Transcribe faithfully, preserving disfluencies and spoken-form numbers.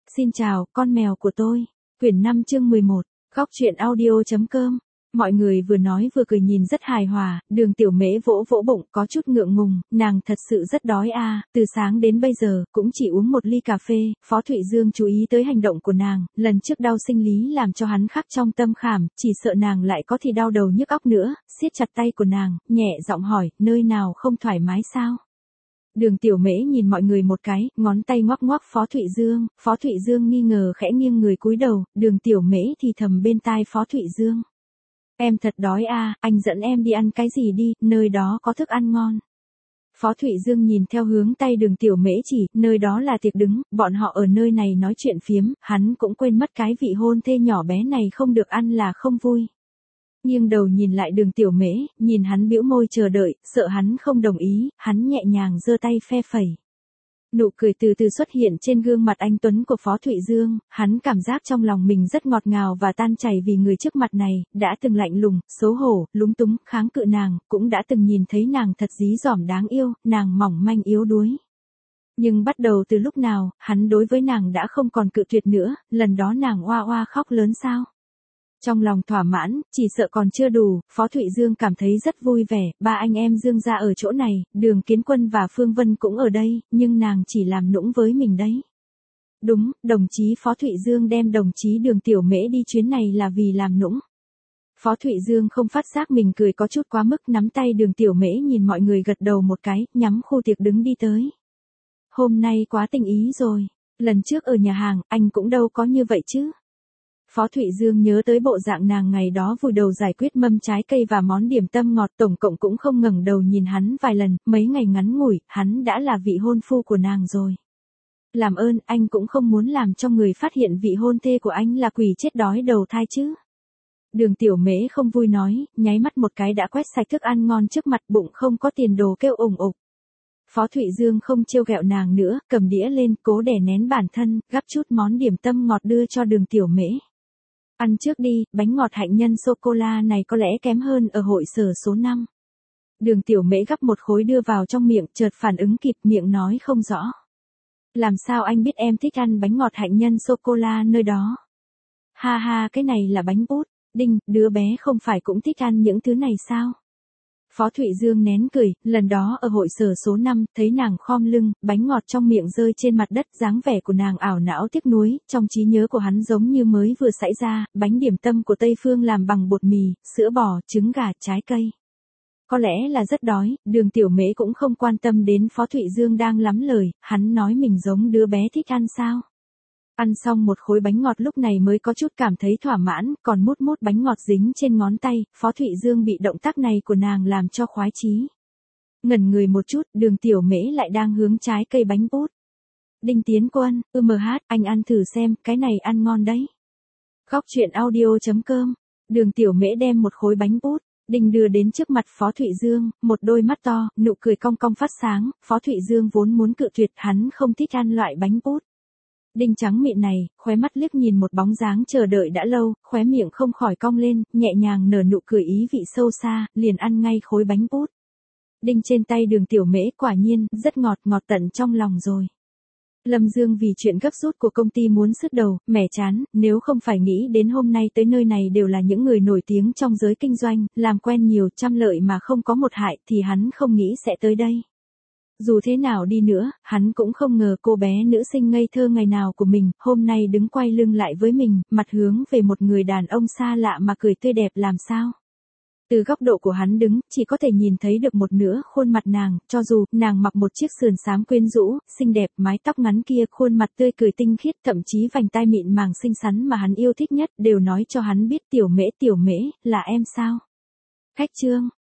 Xin chào, con mèo của tôi. Quyển năm chương mười một, góc truyện audio.com. Mọi người vừa nói vừa cười nhìn rất hài hòa, Đường Tiểu Mễ vỗ vỗ bụng có chút ngượng ngùng, nàng thật sự rất đói a, à, từ sáng đến bây giờ, cũng chỉ uống một ly cà phê. Phó Thụy Dương chú ý tới hành động của nàng, lần trước đau sinh lý làm cho hắn khắc trong tâm khảm, chỉ sợ nàng lại có thì đau đầu nhức óc nữa, siết chặt tay của nàng, nhẹ giọng hỏi, nơi nào không thoải mái sao? Đường Tiểu Mễ nhìn mọi người một cái, ngón tay ngoắc ngoắc Phó Thụy Dương, Phó Thụy Dương nghi ngờ khẽ nghiêng người cúi đầu, Đường Tiểu Mễ thì thầm bên tai Phó Thụy Dương. Em thật đói à, anh dẫn em đi ăn cái gì đi, nơi đó có thức ăn ngon. Phó Thụy Dương nhìn theo hướng tay Đường Tiểu Mễ chỉ, nơi đó là tiệc đứng, bọn họ ở nơi này nói chuyện phiếm, hắn cũng quên mất cái vị hôn thê nhỏ bé này không được ăn là không vui. Nghiêng đầu nhìn lại Đường Tiểu Mễ, nhìn hắn bĩu môi chờ đợi, sợ hắn không đồng ý, hắn nhẹ nhàng giơ tay phe phẩy. Nụ cười từ từ xuất hiện trên gương mặt anh tuấn của Phó Thụy Dương, hắn cảm giác trong lòng mình rất ngọt ngào và tan chảy vì người trước mặt này, đã từng lạnh lùng, xấu hổ, lúng túng, kháng cự nàng, cũng đã từng nhìn thấy nàng thật dí dỏm đáng yêu, nàng mỏng manh yếu đuối. Nhưng bắt đầu từ lúc nào, hắn đối với nàng đã không còn cự tuyệt nữa, lần đó nàng oa oa khóc lớn sao? Trong lòng thỏa mãn, chỉ sợ còn chưa đủ, Phó Thụy Dương cảm thấy rất vui vẻ, ba anh em Dương gia ở chỗ này, Đường Kiến Quân và Phương Vân cũng ở đây, nhưng nàng chỉ làm nũng với mình đấy. Đúng, đồng chí Phó Thụy Dương đem đồng chí Đường Tiểu Mễ đi chuyến này là vì làm nũng. Phó Thụy Dương không phát giác mình cười có chút quá mức, nắm tay Đường Tiểu Mễ nhìn mọi người gật đầu một cái, nhắm khu tiệc đứng đi tới. Hôm nay quá tình ý rồi, lần trước ở nhà hàng, anh cũng đâu có như vậy chứ. Phó Thụy Dương nhớ tới bộ dạng nàng ngày đó vùi đầu giải quyết mâm trái cây và món điểm tâm ngọt, tổng cộng cũng không ngẩng đầu nhìn hắn vài lần, mấy ngày ngắn ngủi, hắn đã là vị hôn phu của nàng rồi. Làm ơn, anh cũng không muốn làm cho người phát hiện vị hôn thê của anh là quỷ chết đói đầu thai chứ. Đường Tiểu Mễ không vui nói, nháy mắt một cái đã quét sạch thức ăn ngon trước mặt, bụng không có tiền đồ kêu ủng ục. Phó Thụy Dương không trêu ghẹo nàng nữa, cầm đĩa lên, cố đè nén bản thân, gắp chút món điểm tâm ngọt đưa cho Đường Tiểu Mễ. Ăn trước đi, bánh ngọt hạnh nhân sô-cô-la này có lẽ kém hơn ở hội sở số năm. Đường Tiểu Mễ gắp một khối đưa vào trong miệng, chợt phản ứng kịp, miệng nói không rõ. Làm sao anh biết em thích ăn bánh ngọt hạnh nhân sô-cô-la nơi đó? Ha ha, cái này là bánh bút. Đinh, đứa bé không phải cũng thích ăn những thứ này sao? Phó Thụy Dương nén cười, lần đó ở hội sở số năm, thấy nàng khom lưng, bánh ngọt trong miệng rơi trên mặt đất, dáng vẻ của nàng ảo não tiếc nuối, trong trí nhớ của hắn giống như mới vừa xảy ra, bánh điểm tâm của Tây Phương làm bằng bột mì, sữa bò, trứng gà, trái cây. Có lẽ là rất đói, Đường Tiểu Mễ cũng không quan tâm đến Phó Thụy Dương đang lắm lời, hắn nói mình giống đứa bé thích ăn sao. Ăn xong một khối bánh ngọt lúc này mới có chút cảm thấy thỏa mãn, còn mút mút bánh ngọt dính trên ngón tay, Phó Thụy Dương bị động tác này của nàng làm cho khoái chí. Ngẩn người một chút, Đường Tiểu Mễ lại đang hướng trái cây bánh bút. Đinh Tiến Quân, ư mờ hát, anh ăn thử xem, cái này ăn ngon đấy. Góc truyện audio.com, Đường Tiểu Mễ đem một khối bánh bút, Đinh đưa đến trước mặt Phó Thụy Dương, một đôi mắt to, nụ cười cong cong phát sáng, Phó Thụy Dương vốn muốn cự tuyệt, hắn không thích ăn loại bánh bút. Đinh trắng mịn này, khóe mắt liếc nhìn một bóng dáng chờ đợi đã lâu, khóe miệng không khỏi cong lên, nhẹ nhàng nở nụ cười ý vị sâu xa, liền ăn ngay khối bánh bút. Đinh trên tay Đường Tiểu Mễ quả nhiên, rất ngọt, ngọt tận trong lòng rồi. Lâm Dương vì chuyện gấp rút của công ty muốn sứt đầu, mẻ chán, nếu không phải nghĩ đến hôm nay tới nơi này đều là những người nổi tiếng trong giới kinh doanh, làm quen nhiều trăm lợi mà không có một hại thì hắn không nghĩ sẽ tới đây. Dù thế nào đi nữa, hắn cũng không ngờ cô bé nữ sinh ngây thơ ngày nào của mình, hôm nay đứng quay lưng lại với mình, mặt hướng về một người đàn ông xa lạ mà cười tươi đẹp làm sao. Từ góc độ của hắn đứng, chỉ có thể nhìn thấy được một nửa khuôn mặt nàng, cho dù nàng mặc một chiếc sườn xám quyến rũ, xinh đẹp, mái tóc ngắn kia, khuôn mặt tươi cười tinh khiết, thậm chí vành tai mịn màng xinh xắn mà hắn yêu thích nhất, đều nói cho hắn biết Tiểu Mễ Tiểu Mễ, là em sao? Khách trương.